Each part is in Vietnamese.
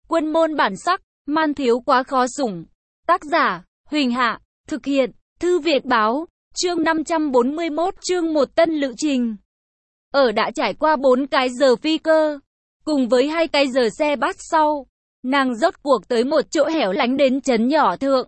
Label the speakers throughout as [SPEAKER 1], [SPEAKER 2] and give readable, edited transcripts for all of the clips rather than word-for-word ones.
[SPEAKER 1] Quân môn bản sắc, man thiếu quá khó sủng. Tác giả, Huỳnh Hạ, thực hiện, Thư Việt Báo, chương 541, chương 1 Tân Lữ Trình. Đã trải qua 4 cái giờ phi cơ, cùng với 2 cái giờ xe bus sau, nàng rốt cuộc tới một chỗ hẻo lánh đến trấn nhỏ thượng.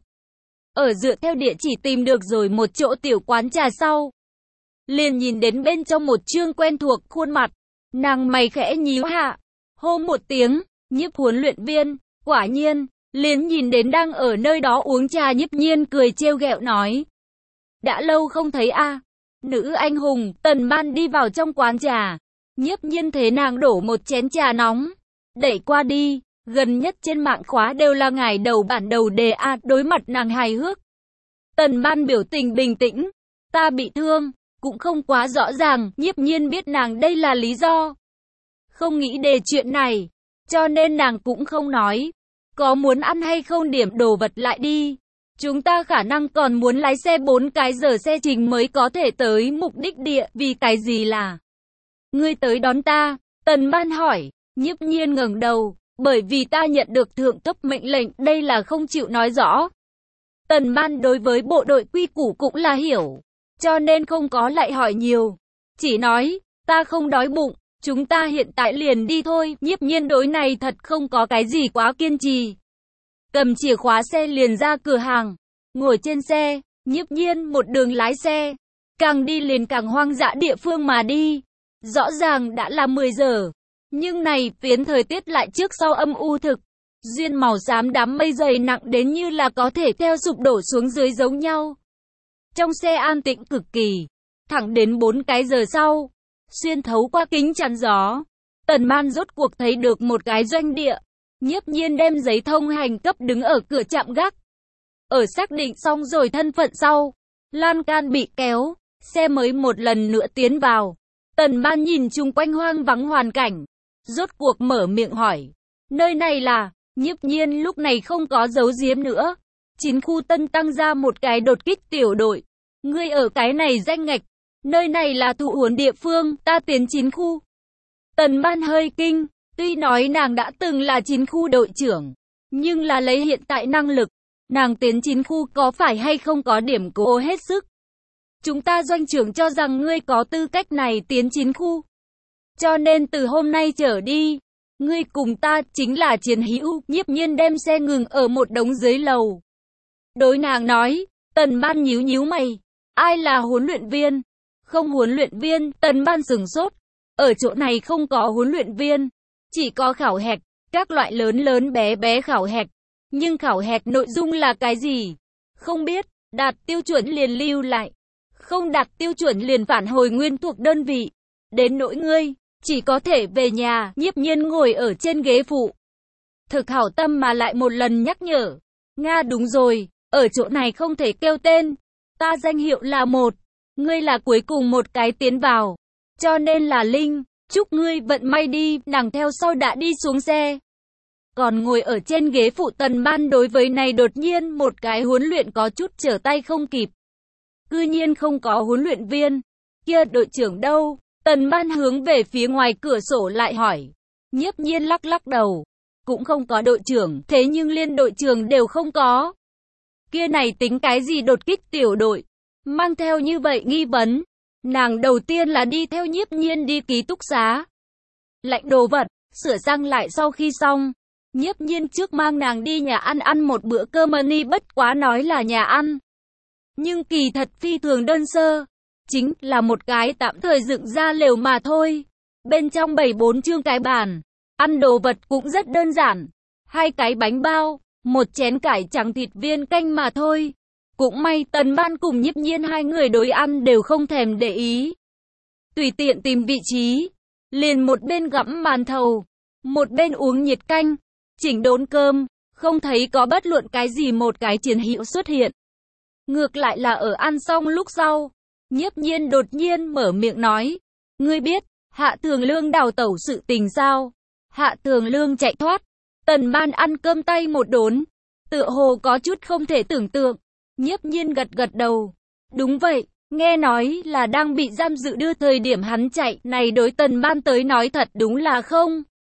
[SPEAKER 1] Dựa theo địa chỉ tìm được rồi một chỗ tiểu quán trà sau, liền nhìn đến bên trong một chương quen thuộc khuôn mặt, nàng mày khẽ nhíu hạ, hô một tiếng, Nhiếp huấn luyện viên. Quả nhiên, liền nhìn đến đang ở nơi đó uống trà Nhiếp Nhiên cười trêu ghẹo nói: đã lâu không thấy a, nữ anh hùng. Tần Ban đi vào trong quán trà, Nhiếp Nhiên thế nàng đổ một chén trà nóng, đẩy qua đi. Gần nhất trên mạng khóa đều là ngải đầu bản đầu đề a. Đối mặt nàng hài hước, Tần Ban biểu tình bình tĩnh: ta bị thương, cũng không quá rõ ràng. Nhiếp Nhiên biết nàng đây là lý do không nghĩ đề chuyện này, cho nên nàng cũng không nói. Có muốn ăn hay không điểm đồ vật lại đi. Chúng ta khả năng còn muốn lái xe 4 cái giờ xe trình mới có thể tới mục đích địa. Vì cái gì là ngươi tới đón ta? Tần Ban hỏi. Nhiếp Nhiên ngẩng đầu. Bởi vì ta nhận được thượng cấp mệnh lệnh. Đây là không chịu nói rõ. Tần Ban đối với bộ đội quy củ cũng là hiểu, cho nên không có lại hỏi nhiều, chỉ nói ta không đói bụng, chúng ta hiện tại liền đi thôi. Nhiếp Nhiên đối này thật không có cái gì quá kiên trì, cầm chìa khóa xe liền ra cửa hàng. Ngồi trên xe, Nhiếp Nhiên một đường lái xe, càng đi liền càng hoang dã địa phương mà đi. Rõ ràng đã là 10 giờ, nhưng này phiến thời tiết lại trước sau âm u thực, duyên màu xám đám mây dày nặng đến như là có thể theo sụp đổ xuống dưới giống nhau. Trong xe an tĩnh cực kỳ, thẳng đến 4 cái giờ sau, xuyên thấu qua kính chắn gió, Tần Ban rốt cuộc thấy được một cái doanh địa. Nhiếp Nhiên đem giấy thông hành cấp đứng ở cửa trạm gác. Xác định xong rồi thân phận sau, lan can bị kéo, xe mới một lần nữa tiến vào. Tần Ban nhìn chung quanh hoang vắng hoàn cảnh, rốt cuộc mở miệng hỏi: nơi này là? Nhiếp Nhiên lúc này không có giấu giếm nữa. 9 khu tân tăng ra một cái đột kích tiểu đội. Ngươi ở cái này danh ngạch, nơi này là thụ huấn địa phương, ta tiến 9 khu. Tần Ban hơi kinh, tuy nói nàng đã từng là 9 khu đội trưởng, nhưng là lấy hiện tại năng lực, nàng tiến 9 khu có phải hay không có điểm cố hết sức. Chúng ta doanh trưởng cho rằng ngươi có tư cách này tiến 9 khu, cho nên từ hôm nay trở đi, ngươi cùng ta chính là chiến hữu. Nhiếp Nhiên đem xe ngừng ở một đống dưới lầu, đối nàng nói. Tần Ban nhíu nhíu mày: ai là huấn luyện viên? Không huấn luyện viên. Tần Ban sửng sốt. Ở chỗ này không có huấn luyện viên, chỉ có khảo hạch, các loại lớn lớn bé bé khảo hạch. Nhưng khảo hạch nội dung là cái gì? Không biết, đạt tiêu chuẩn liền lưu lại, không đạt tiêu chuẩn liền phản hồi nguyên thuộc đơn vị. Đến nỗi ngươi, chỉ có thể về nhà. Nhiếp Nhiên ngồi ở trên ghế phụ, thực hảo tâm mà lại một lần nhắc nhở: Nga đúng rồi, ở chỗ này không thể kêu tên, ta danh hiệu là 1, ngươi là cuối cùng một cái tiến vào, cho nên là Linh, chúc ngươi vận may đi. Nàng theo sau đã đi xuống xe, còn ngồi ở trên ghế phụ Tần Ban đối với này đột nhiên một cái huấn luyện có chút trở tay không kịp. Cư nhiên không có huấn luyện viên, kia đội trưởng đâu? Tần Ban hướng về phía ngoài cửa sổ lại hỏi. Nhiếp Nhiên lắc lắc đầu, cũng không có đội trưởng, thế nhưng liên đội trưởng đều không có. Kia này tính cái gì đột kích tiểu đội? Mang theo như vậy nghi vấn, nàng đầu tiên là đi theo Nhiếp Nhiên đi ký túc xá, lạnh đồ vật, sửa sang lại. Sau khi xong, Nhiếp Nhiên trước mang nàng đi nhà ăn một bữa cơm mani, bất quá nói là nhà ăn, nhưng kỳ thật phi thường đơn sơ, chính là một cái tạm thời dựng ra lều mà thôi. Bên trong bày 4 chương cái bàn, ăn đồ vật cũng rất đơn giản, 2 cái bánh bao, một chén cải trắng thịt viên canh mà thôi. Cũng may Tần Ban cùng Nhiếp Nhiên hai người đối ăn đều không thèm để ý, tùy tiện tìm vị trí, liền một bên gặm màn thầu, một bên uống nhiệt canh, chỉnh đốn cơm, không thấy có bất luận cái gì một cái chiến hữu xuất hiện. Ngược lại là ở ăn xong lúc sau, Nhiếp Nhiên đột nhiên mở miệng nói: ngươi biết Hạ Thường Lương đào tẩu sự tình sao? Hạ Thường Lương chạy thoát. Tần Ban ăn cơm tay một đốn, tựa hồ có chút không thể tưởng tượng. Nhiếp Nhiên gật gật đầu. Đúng vậy, nghe nói là đang bị giam giữ đưa thời điểm hắn chạy, này đối Tần Ban tới nói thật đúng là không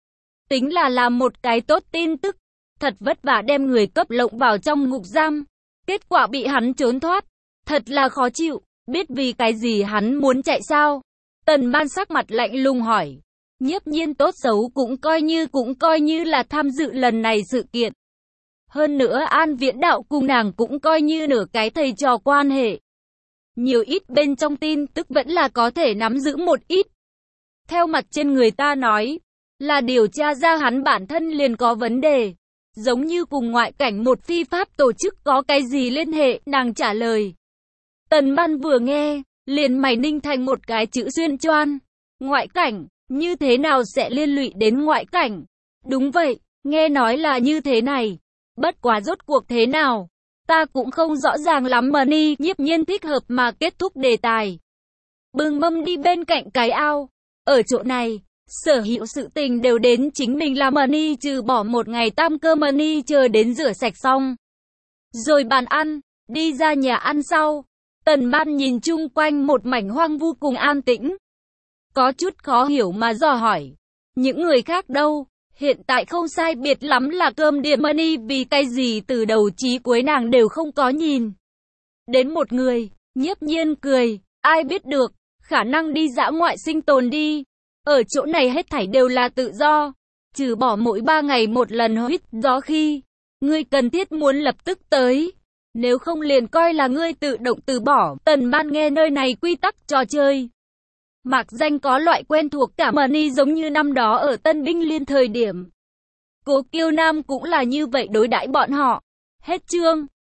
[SPEAKER 1] tính là một cái tốt tin tức. Thật vất vả đem người cấp lộng vào trong ngục giam, kết quả bị hắn trốn thoát. Thật là khó chịu, biết vì cái gì hắn muốn chạy sao? Tần Ban sắc mặt lạnh lùng hỏi. Nhiếp Nhiên tốt xấu cũng coi như là tham dự lần này sự kiện. Hơn nữa An Viễn Đạo cùng nàng cũng coi như nửa cái thầy trò quan hệ. Nhiều ít bên trong tin tức vẫn là có thể nắm giữ một ít. Theo mặt trên người ta nói, là điều tra ra hắn bản thân liền có vấn đề. Giống như cùng ngoại cảnh một phi pháp tổ chức có cái gì liên hệ, nàng trả lời. Tần Ban vừa nghe, liền mày ninh thành một cái chữ xuyên choan. Ngoại cảnh, như thế nào sẽ liên lụy đến ngoại cảnh? Đúng vậy, nghe nói là như thế này. Bất quá rốt cuộc thế nào? Ta cũng không rõ ràng lắm mà ni. Nhiếp Nhiên thích hợp mà kết thúc đề tài. Bưng mâm đi bên cạnh cái ao. Ở chỗ này, sở hữu sự tình đều đến chính mình làm mà ni, trừ bỏ một ngày tam cơ mà ni chờ đến rửa sạch xong. Rồi bàn ăn, đi ra nhà ăn sau. Tần Ban nhìn chung quanh một mảnh hoang vu cùng an tĩnh. Có chút khó hiểu mà dò hỏi. Những người khác đâu? Hiện tại không sai biệt lắm là cơm điểm money, vì cái gì từ đầu chí cuối nàng đều không có nhìn. Đến một người, Nhiếp Nhiên cười, ai biết được, khả năng đi dã ngoại sinh tồn đi. Ở chỗ này hết thảy đều là tự do, trừ bỏ mỗi 3 ngày một lần hít gió khi ngươi cần thiết muốn lập tức tới. Nếu không liền coi là ngươi tự động từ bỏ. Tần Ban nghe nơi này quy tắc trò chơi. Mạc danh có loại quen thuộc cả money, giống như năm đó ở Tân Binh Liên thời điểm. Cố Kiêu Nam cũng là như vậy đối đãi bọn họ. Hết chương.